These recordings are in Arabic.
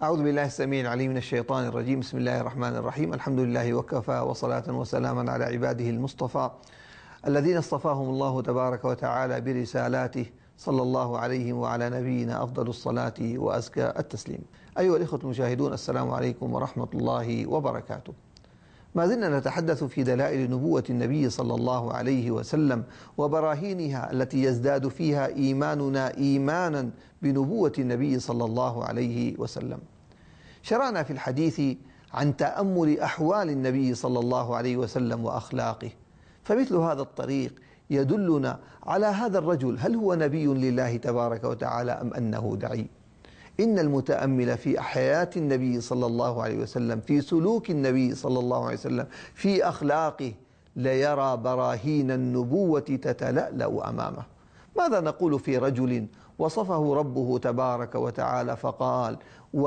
أعوذ بالله السميع العليم من الشيطان الرجيم. بسم الله الرحمن الرحيم. الحمد لله وكفى، وصلاة وسلاما على عباده المصطفى الذين اصطفاهم الله تبارك وتعالى برسالاته، صلى الله عليهم وعلى نبينا أفضل الصلاة وأزكى التسليم. أيها الإخوة المشاهدون، السلام عليكم ورحمة الله وبركاته. ما زلنا نتحدث في دلائل نبوة النبي صلى الله عليه وسلم وبراهينها التي يزداد فيها إيماننا إيمانا بنبوة النبي صلى الله عليه وسلم. شرعنا في الحديث عن تأمل أحوال النبي صلى الله عليه وسلم وأخلاقه، فمثل هذا الطريق يدلنا على هذا الرجل، هل هو نبي لله تبارك وتعالى أم أنه دعي؟ إن المتأمل في حياة النبي صلى الله عليه وسلم، في سلوك النبي صلى الله عليه وسلم، في أخلاقه، ليرى براهين النبوة تتلألأ أمامه. ماذا نقول في رجل وصفه ربه تبارك وتعالى فقال: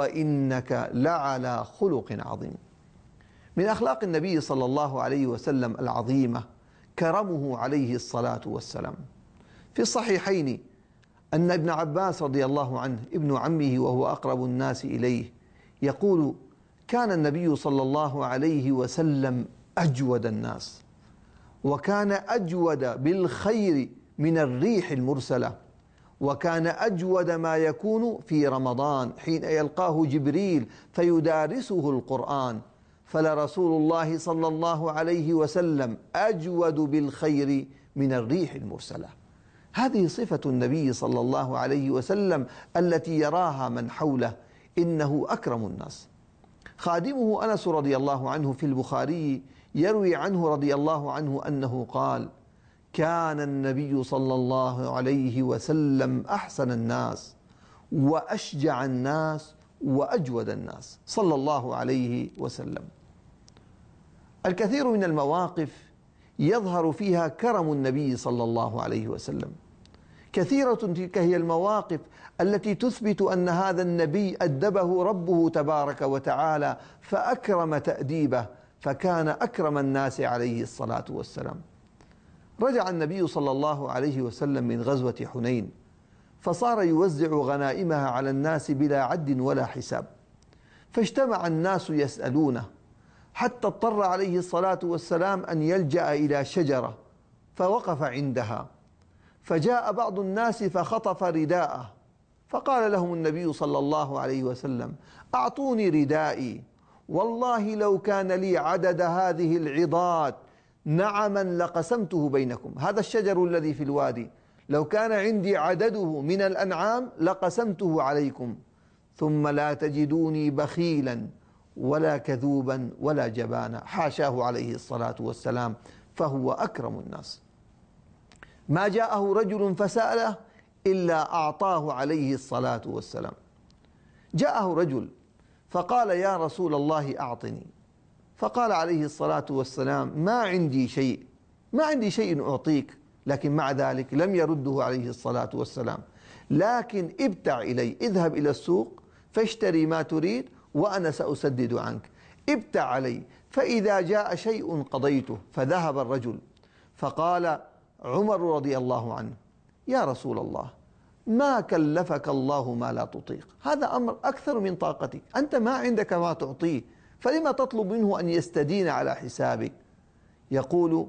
وإنك لعلى خلق عظيم؟ من أخلاق النبي صلى الله عليه وسلم العظيمة كرمه عليه الصلاة والسلام. في الصحيحين أن ابن عباس رضي الله عنه ابن عمه وهو أقرب الناس إليه يقول: كان النبي صلى الله عليه وسلم أجود الناس، وكان أجود بالخير من الريح المرسلة، وكان أجود ما يكون في رمضان حين يلقاه جبريل فيدارسه القرآن، فلرسول الله صلى الله عليه وسلم أجود بالخير من الريح المرسلة. هذه صفة النبي صلى الله عليه وسلم التي يراها من حوله، إنه أكرم الناس. خادمه أنس رضي الله عنه في البخاري يروي عنه رضي الله عنه أنه قال: كان النبي صلى الله عليه وسلم أحسن الناس وأشجع الناس وأجود الناس صلى الله عليه وسلم. الكثير من المواقف يظهر فيها كرم النبي صلى الله عليه وسلم. كثيرة تلك هي المواقف التي تثبت أن هذا النبي أدبه ربه تبارك وتعالى فأكرم تأديبه، فكان أكرم الناس عليه الصلاة والسلام. رجع النبي صلى الله عليه وسلم من غزوة حنين، فصار يوزع غنائمها على الناس بلا عد ولا حساب، فاجتمع الناس يسألونه، حتى اضطر عليه الصلاة والسلام أن يلجأ إلى شجرة فوقف عندها، فجاء بعض الناس فخطف رداءه، فقال لهم النبي صلى الله عليه وسلم: أعطوني ردائي، والله لو كان لي عدد هذه العظات نعما لقسمته بينكم. هذا الشجر الذي في الوادي لو كان عندي عدده من الأنعام لقسمته عليكم، ثم لا تجدوني بخيلا ولا كذوبا ولا جبانا. حاشاه عليه الصلاة والسلام، فهو أكرم الناس. ما جاءه رجل فسأله إلا أعطاه عليه الصلاة والسلام. جاءه رجل فقال: يا رسول الله أعطني. فقال عليه الصلاة والسلام: ما عندي شيء أعطيك. لكن مع ذلك لم يرده عليه الصلاة والسلام، لكن ابتع إلي، اذهب إلى السوق فاشتري ما تريد وأنا سأسدد عنك. ابتع علي، فإذا جاء شيء قضيته. فذهب الرجل، فقال عمر رضي الله عنه: يا رسول الله، ما كلفك الله ما لا تطيق، هذا أمر أكثر من طاقتك، أنت ما عندك ما تعطيه، فلما تطلب منه أن يستدين على حسابك؟ يقول: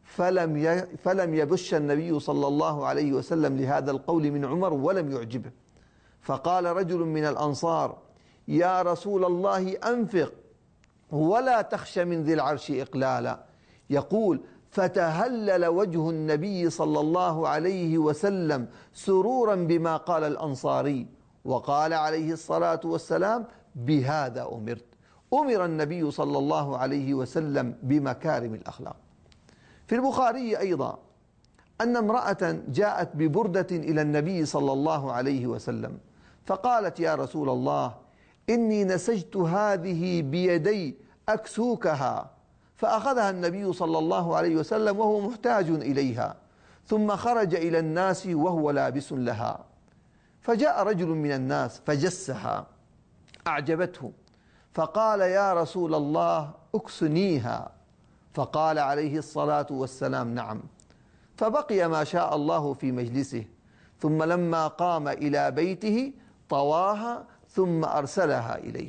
فلم يبش النبي صلى الله عليه وسلم لهذا القول من عمر ولم يعجبه. فقال رجل من الأنصار: يا رسول الله أنفق ولا تخش من ذي العرش إقلالا. يقول: فتهلل وجه النبي صلى الله عليه وسلم سرورا بما قال الأنصاري، وقال عليه الصلاة والسلام: بهذا أمرت. أمر النبي صلى الله عليه وسلم بمكارم الأخلاق. في البخاري أيضا أن امرأة جاءت ببردة إلى النبي صلى الله عليه وسلم، فقالت: يا رسول الله، إني نسجت هذه بيدي أكسوكها. فأخذها النبي صلى الله عليه وسلم وهو محتاج إليها، ثم خرج إلى الناس وهو لابس لها. فجاء رجل من الناس فجسها، أعجبته، فقال: يا رسول الله اكسنيها. فقال عليه الصلاة والسلام: نعم. فبقي ما شاء الله في مجلسه، ثم لما قام إلى بيته طواها ثم أرسلها إليه.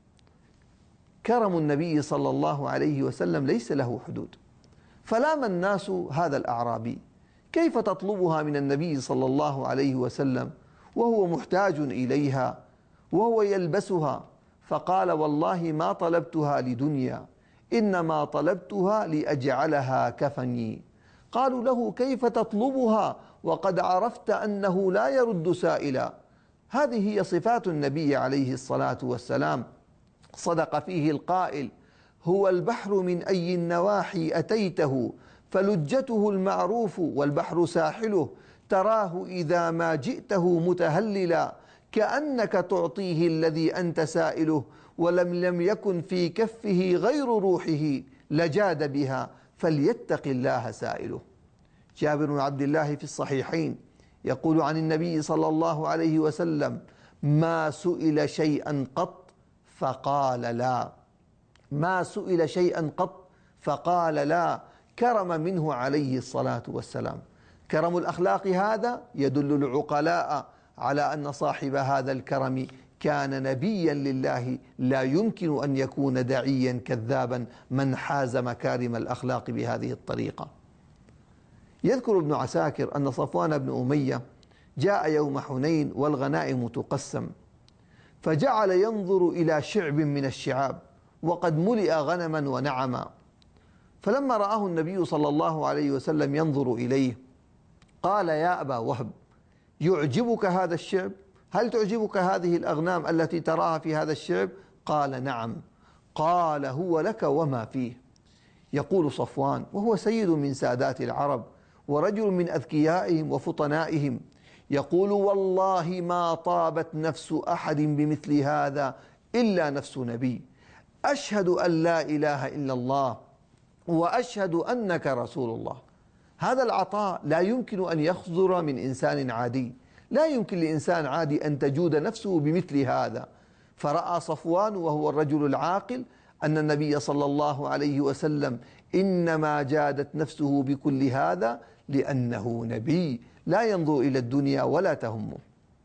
كرم النبي صلى الله عليه وسلم ليس له حدود، فلام الناس هذا الأعرابي: كيف تطلبها من النبي صلى الله عليه وسلم وهو محتاج إليها وهو يلبسها؟ فقال: والله ما طلبتها لدنيا، إنما طلبتها لأجعلها كفني. قالوا له: كيف تطلبها وقد عرفت أنه لا يرد سائلا؟ هذه هي صفات النبي عليه الصلاة والسلام. صدق فيه القائل: هو البحر من أي النواحي أتيته، فلجته المعروف والبحر ساحله، تراه إذا ما جئته متهللا، كأنك تعطيه الذي أنت سائله، لم يكن في كفه غير روحه لجاد بها، فليتق الله سائله. جابر بن عبد الله في الصحيحين يقول عن النبي صلى الله عليه وسلم: ما سئل شيئا قط فقال لا، ما سئل شيئا قط فقال لا، كرم منه عليه الصلاة والسلام. كرم الأخلاق هذا يدل العقلاء على أن صاحب هذا الكرم كان نبيا لله، لا يمكن أن يكون دعيا كذابا من حاز مكارم الأخلاق بهذه الطريقة. يذكر ابن عساكر أن صفوان بن أمية جاء يوم حنين والغنائم تقسم، فجعل ينظر إلى شعب من الشعاب وقد ملئ غنما ونعما، فلما رآه النبي صلى الله عليه وسلم ينظر إليه قال: يا أبا وهب، يعجبك هذا الشعب؟ هل تعجبك هذه الأغنام التي تراها في هذا الشعب؟ قال: نعم. قال: هو لك وما فيه. يقول صفوان وهو سيد من سادات العرب ورجل من أذكيائهم وفطنائهم، يقول: والله ما طابت نفس أحد بمثل هذا إلا نفس نبي، أشهد أن لا إله إلا الله وأشهد أنك رسول الله. هذا العطاء لا يمكن أن يصدر من إنسان عادي، لا يمكن لإنسان عادي أن تجود نفسه بمثل هذا. فرأى صفوان وهو الرجل العاقل أن النبي صلى الله عليه وسلم إنما جادت نفسه بكل هذا لأنه نبي لا ينظر إلى الدنيا ولا تهمه.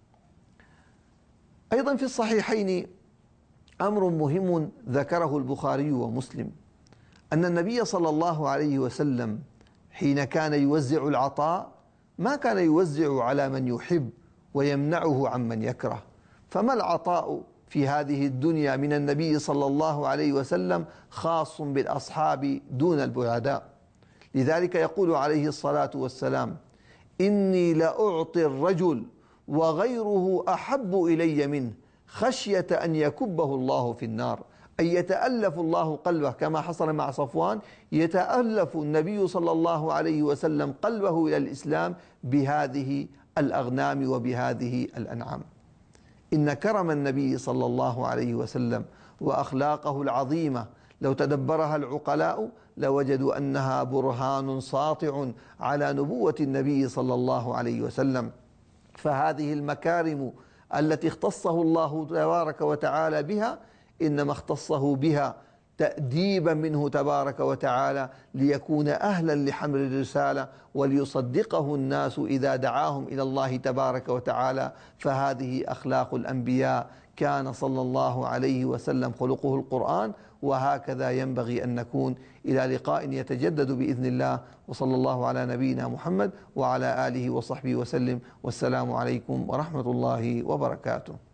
أيضا في الصحيحين أمر مهم ذكره البخاري ومسلم، أن النبي صلى الله عليه وسلم حين كان يوزع العطاء ما كان يوزع على من يحب ويمنعه عمن يكره. فما العطاء في هذه الدنيا من النبي صلى الله عليه وسلم خاص بالأصحاب دون البعداء. لذلك يقول عليه الصلاة والسلام: إني لأعطي الرجل وغيره أحب إلي منه خشية أن يكبه الله في النار، أي يتألف الله قلبه كما حصل مع صفوان، يتألف النبي صلى الله عليه وسلم قلبه إلى الإسلام بهذه الأغنام وبهذه الأنعام. إن كرم النبي صلى الله عليه وسلم وأخلاقه العظيمة لو تدبرها العقلاء لوجدوا أنها برهان ساطع على نبوة النبي صلى الله عليه وسلم. فهذه المكارم التي اختصه الله تبارك وتعالى بها إنما اختصه بها تأديبا منه تبارك وتعالى ليكون أهلا لحمل الرسالة وليصدقه الناس إذا دعاهم إلى الله تبارك وتعالى. فهذه أخلاق الأنبياء، كان صلى الله عليه وسلم خلقه القرآن، وهكذا ينبغي أن نكون. إلى لقاء يتجدد بإذن الله، وصلى الله على نبينا محمد وعلى آله وصحبه وسلم، والسلام عليكم ورحمة الله وبركاته.